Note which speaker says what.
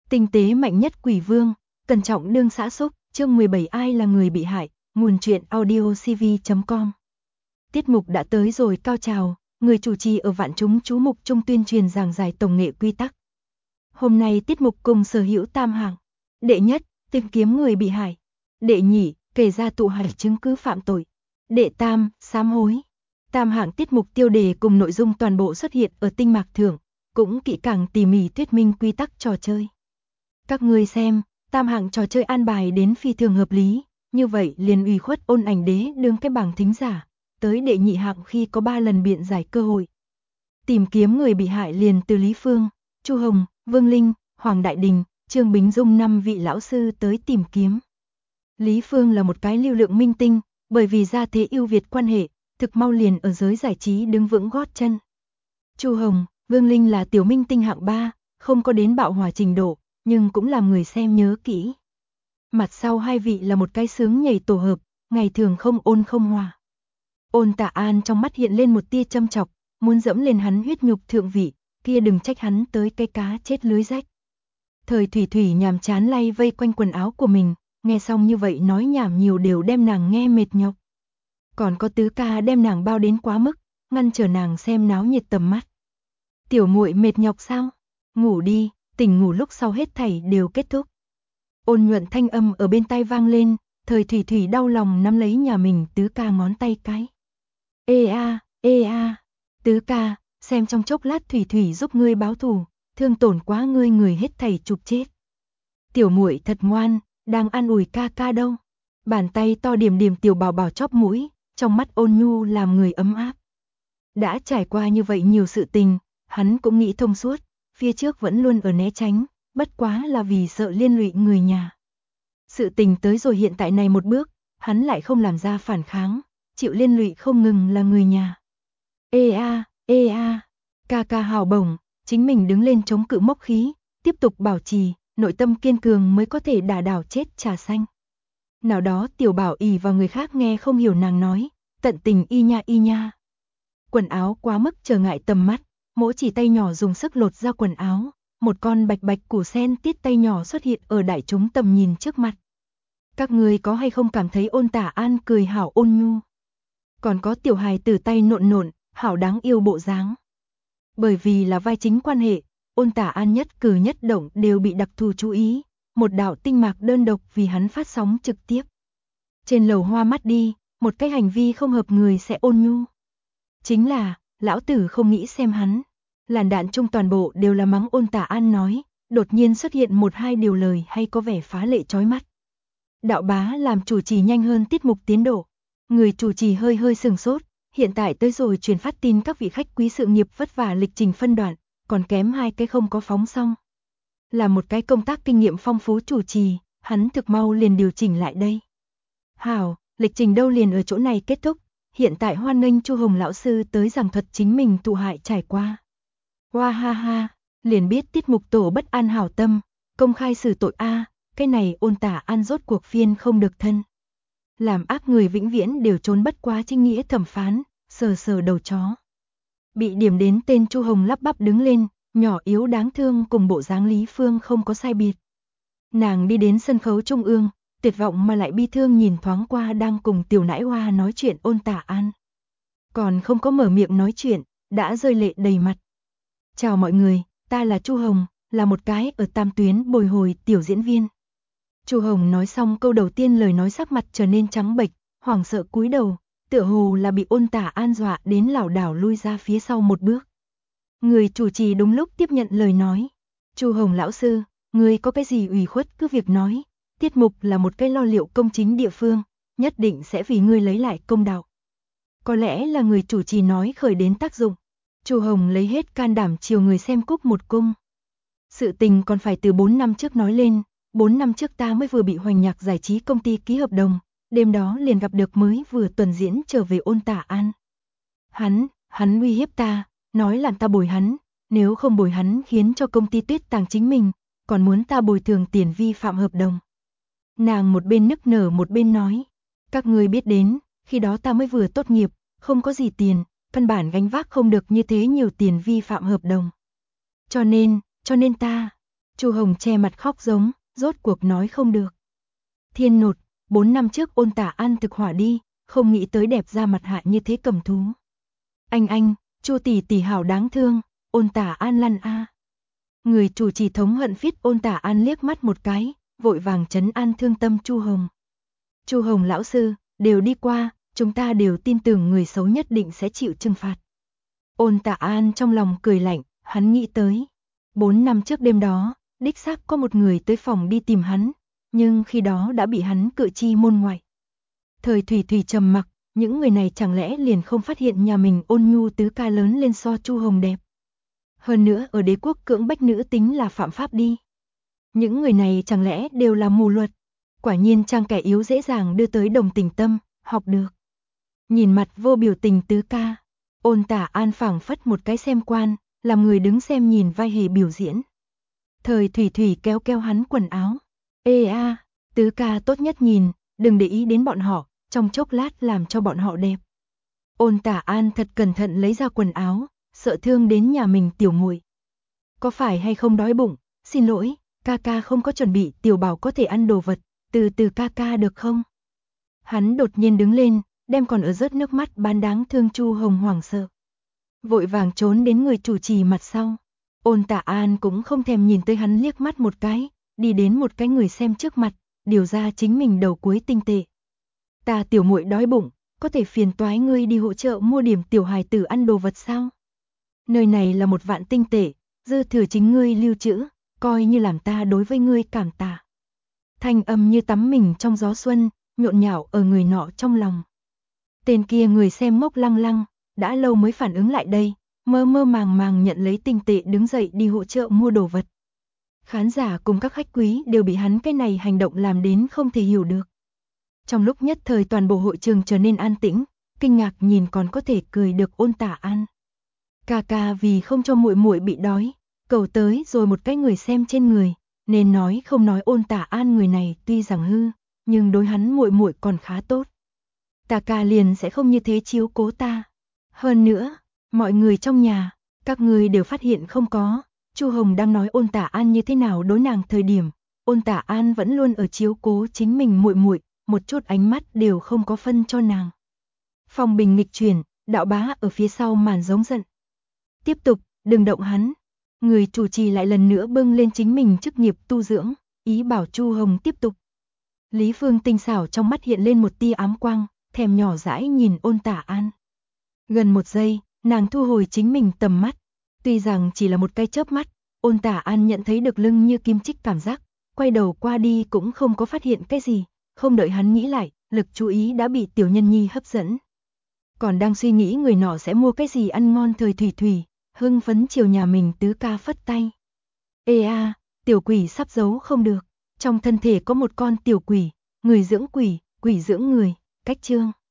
Speaker 1: Tinh tế mạnh nhất quỷ vương, cẩn trọng đương xã xúc, chương 17 ai là người bị hại, nguồn truyện audiocv.com. Tiết mục đã tới rồi cao trào, người chủ trì ở vạn chúng chú mục trung tuyên truyền giảng giải tổng nghệ quy tắc. Hôm nay tiết mục cùng sở hữu tam hạng. Đệ nhất, tìm kiếm người bị hại. Đệ nhị, kể ra tụ hại chứng cứ phạm tội. Đệ tam, sám hối. Tam hạng tiết mục tiêu đề cùng nội dung toàn bộ xuất hiện ở tinh mạc thưởng, cũng kỹ càng tỉ mỉ thuyết minh quy tắc trò chơi. Các ngươi xem, tam hạng trò chơi an bài đến phi thường hợp lý, như vậy liền ủy khuất Ôn Ảnh Đế đương cái bảng thính giả, tới đệ nhị hạng khi có 3 lần biện giải cơ hội. Tìm kiếm người bị hại liền từ Lý Phương, Chu Hồng, Vương Linh, Hoàng Đại Đình, Trương Bính Dung 5 vị lão sư tới tìm kiếm. Lý Phương là một cái lưu lượng minh tinh, bởi vì gia thế ưu việt quan hệ, thực mau liền ở giới giải trí đứng vững gót chân. Chu Hồng, Vương Linh là tiểu minh tinh hạng 3, không có đến bạo hỏa trình độ, nhưng cũng làm người xem nhớ kỹ. Mặt sau hai vị là một cái sướng nhảy tổ hợp, ngày thường không ôn không hòa. Ôn Tạ An trong mắt hiện lên một tia châm chọc, muốn dẫm lên hắn huyết nhục thượng vị, kia đừng trách hắn tới cái cá chết lưới rách. Thời Thủy Thủy nhàm chán lay vây quanh quần áo của mình, nghe xong như vậy nói nhảm nhiều đều đem nàng nghe mệt nhọc. Còn có Tứ Ca đem nàng bao đến quá mức, ngăn trở nàng xem náo nhiệt tầm mắt. Tiểu muội mệt nhọc sao? Ngủ đi, tỉnh ngủ lúc sau hết thảy đều kết thúc. Ôn nhuận thanh âm ở bên tai vang lên, Thời Thủy Thủy đau lòng nắm lấy nhà mình Tứ Ca ngón tay cái. Ê a, Tứ Ca, xem trong chốc lát Thủy Thủy giúp ngươi báo thù, thương tổn quá ngươi người hết thảy chụp chết. Tiểu muội thật ngoan, đang an ủi ca ca đâu. Bàn tay to điểm điểm tiểu bảo bảo chóp mũi, trong mắt ôn nhu làm người ấm áp. Đã trải qua như vậy nhiều sự tình, hắn cũng nghĩ thông suốt, phía trước vẫn luôn ở né tránh, bất quá là vì sợ liên lụy người nhà. Sự tình tới rồi hiện tại này một bước, hắn lại không làm ra phản kháng, chịu liên lụy không ngừng là người nhà. Ê a, ca ca hào bổng, chính mình đứng lên chống cự mốc khí, tiếp tục bảo trì, nội tâm kiên cường mới có thể đả đảo chết trà xanh. Nào đó tiểu bảo ỉ vào người khác nghe không hiểu nàng nói, tận tình y nha. Quần áo quá mức trở ngại tầm mắt, mỗi chỉ tay nhỏ dùng sức lột ra quần áo, một con bạch bạch củ sen tiết tay nhỏ xuất hiện ở đại chúng tầm nhìn trước mặt. Các người có hay không cảm thấy Ôn Tả An cười hảo ôn nhu? Còn có tiểu hài tử tay nộn nộn, hảo đáng yêu bộ dáng. Bởi vì là vai chính quan hệ, Ôn Tả An nhất cử nhất động đều bị đặc thù chú ý, một đạo tinh mạc đơn độc vì hắn phát sóng trực tiếp. Trên lầu hoa mắt đi, một cái hành vi không hợp người sẽ ôn nhu. Chính là, lão tử không nghĩ xem hắn. Làn đạn chung toàn bộ đều là mắng Ôn Tả An nói, đột nhiên xuất hiện một hai điều lời hay có vẻ phá lệ chói mắt. Đạo bá làm chủ trì nhanh hơn tiết mục tiến độ. Người chủ trì hơi sừng sốt, hiện tại tới rồi truyền phát tin các vị khách quý sự nghiệp vất vả lịch trình phân đoạn, còn kém 2 cái không có phóng xong. Là một cái công tác kinh nghiệm phong phú chủ trì, hắn thực mau liền điều chỉnh lại đây. Hảo, lịch trình đâu liền ở chỗ này kết thúc, hiện tại hoan nghênh Chu Hồng lão sư tới giảng thuật chính mình thụ hại trải qua. Hoa ha, liền biết tiết mục tổ bất an hảo tâm, công khai xử tội a, cái này Ôn Tả An rốt cuộc phiên không được thân. Làm ác người vĩnh viễn đều trốn bất quá trinh nghĩa thẩm phán, sờ đầu chó. Bị điểm đến tên Chu Hồng lắp bắp đứng lên, nhỏ yếu đáng thương cùng bộ dáng Lý Phương không có sai biệt. Nàng đi đến sân khấu trung ương, tuyệt vọng mà lại bi thương nhìn thoáng qua đang cùng tiểu nãi hoa nói chuyện Ôn Tả An. Còn không có mở miệng nói chuyện, đã rơi lệ đầy mặt. Chào mọi người, ta là Chu Hồng, là một cái ở Tam Tuyến bồi hồi tiểu diễn viên. Chu Hồng nói xong câu đầu tiên lời nói sắc mặt trở nên trắng bệch, hoảng sợ cúi đầu, tựa hồ là bị Ôn Tả An dọa đến lảo đảo lui ra phía sau một bước. Người chủ trì đúng lúc tiếp nhận lời nói. Chu Hồng lão sư, người có cái gì ủy khuất cứ việc nói, tiết mục là một cái lo liệu công chính địa phương, nhất định sẽ vì ngươi lấy lại công đạo. Có lẽ là người chủ trì nói khởi đến tác dụng. Chu Hồng lấy hết can đảm chiều người xem cúc một cung. Sự tình còn phải từ 4 năm trước nói lên, 4 năm trước ta mới vừa bị Hoành Nhạc giải trí công ty ký hợp đồng, đêm đó liền gặp được mới vừa tuần diễn trở về Ôn Tả An. Hắn uy hiếp ta, nói làm ta bồi hắn, nếu không bồi hắn khiến cho công ty Tuyết Tàng chính mình, còn muốn ta bồi thường tiền vi phạm hợp đồng. Nàng một bên nức nở một bên nói, các ngươi biết đến, khi đó ta mới vừa tốt nghiệp, không có gì tiền, căn bản gánh vác không được như thế nhiều tiền vi phạm hợp đồng. Cho nên ta, Chu Hồng che mặt khóc giống, rốt cuộc nói không được. Thiên nột, 4 năm trước Ôn Tả An thực hỏa đi, không nghĩ tới đẹp ra mặt hại như thế cầm thú. Anh, Chu tỷ tỷ hảo đáng thương, Ôn Tả An lăn a. Người chủ trì thống hận phít Ôn Tả An liếc mắt một cái, vội vàng trấn an thương tâm Chu Hồng. Chu Hồng lão sư, đều đi qua, chúng ta đều tin tưởng người xấu nhất định sẽ chịu trừng phạt. Ôn Tả An trong lòng cười lạnh, hắn nghĩ tới. 4 năm trước đêm đó, đích xác có một người tới phòng đi tìm hắn, nhưng khi đó đã bị hắn cự chi môn ngoại. Thời Thủy Thủy trầm mặc, những người này chẳng lẽ liền không phát hiện nhà mình Ôn Nhu tứ ca lớn lên so Chu Hồng đẹp. Hơn nữa ở đế quốc cưỡng bách nữ tính là phạm pháp đi. Những người này chẳng lẽ đều là mù luật. Quả nhiên trang kẻ yếu dễ dàng đưa tới đồng tình tâm, học được. Nhìn mặt vô biểu tình tứ ca, Ôn Tả An phảng phất một cái xem quan, làm người đứng xem nhìn vai hề biểu diễn. Thời Thủy Thủy kéo kéo hắn quần áo. Ê a, tứ ca tốt nhất nhìn, đừng để ý đến bọn họ, trong chốc lát làm cho bọn họ đẹp. Ôn Tả An thật cẩn thận lấy ra quần áo, sợ thương đến nhà mình tiểu muội. Có phải hay không đói bụng, xin lỗi, ca ca không có chuẩn bị tiểu bảo có thể ăn đồ vật, từ từ ca ca được không? Hắn đột nhiên đứng lên, đem còn ở rớt nước mắt bán đáng thương Chu Hồng hoảng sợ. Vội vàng trốn đến người chủ trì mặt sau. Ôn Tả An cũng không thèm nhìn tới hắn liếc mắt một cái, đi đến một cái người xem trước mặt, điều ra chính mình đầu cuối tinh tệ. Ta tiểu muội đói bụng, có thể phiền toái ngươi đi hỗ trợ mua điểm tiểu hài tử ăn đồ vật sao? Nơi này là 1 vạn tinh tệ, dư thừa chính ngươi lưu trữ, coi như làm ta đối với ngươi cảm tạ. Thanh âm như tắm mình trong gió xuân, nhộn nhạo ở người nọ trong lòng. Tên kia người xem ngốc lăng lăng, đã lâu mới phản ứng lại đây, mơ mơ màng màng nhận lấy tinh tệ đứng dậy đi hỗ trợ mua đồ vật. Khán giả cùng các khách quý đều bị hắn cái này hành động làm đến không thể hiểu được. Trong lúc nhất thời toàn bộ hội trường trở nên an tĩnh, kinh ngạc nhìn còn có thể cười được Ôn Tả An. Ca ca vì không cho muội muội bị đói, cầu tới rồi một cái người xem trên người, nên nói không nói Ôn Tả An người này tuy rằng hư, nhưng đối hắn muội muội còn khá tốt. Ta ca liền sẽ không như thế chiếu cố ta. Hơn nữa, mọi người trong nhà, các người đều phát hiện không có, Chu Hồng đang nói Ôn Tả An như thế nào đối nàng thời điểm, Ôn Tả An vẫn luôn ở chiếu cố chính mình muội muội, một chút ánh mắt đều không có phân cho nàng. Phong bình nghịch chuyển, đạo bá ở phía sau màn giống giận. Tiếp tục, đừng động hắn. Người chủ trì lại lần nữa bưng lên chính mình chức nghiệp tu dưỡng, ý bảo Chu Hồng tiếp tục. Lý Phương tinh xảo trong mắt hiện lên một tia ám quang, thèm nhỏ dãi nhìn Ôn Tả An. Gần 1 giây, nàng thu hồi chính mình tầm mắt. Tuy rằng chỉ là một cái chớp mắt, Ôn Tả An nhận thấy được lưng như kim chích cảm giác, quay đầu qua đi cũng không có phát hiện cái gì, không đợi hắn nghĩ lại, lực chú ý đã bị tiểu nhân nhi hấp dẫn. Còn đang suy nghĩ người nọ sẽ mua cái gì ăn ngon Thời Thủy Thủy, hưng phấn chiều nhà mình tứ ca phất tay. Ê a, tiểu quỷ sắp giấu không được, trong thân thể có một con tiểu quỷ, người dưỡng quỷ, quỷ dưỡng người, cách chương.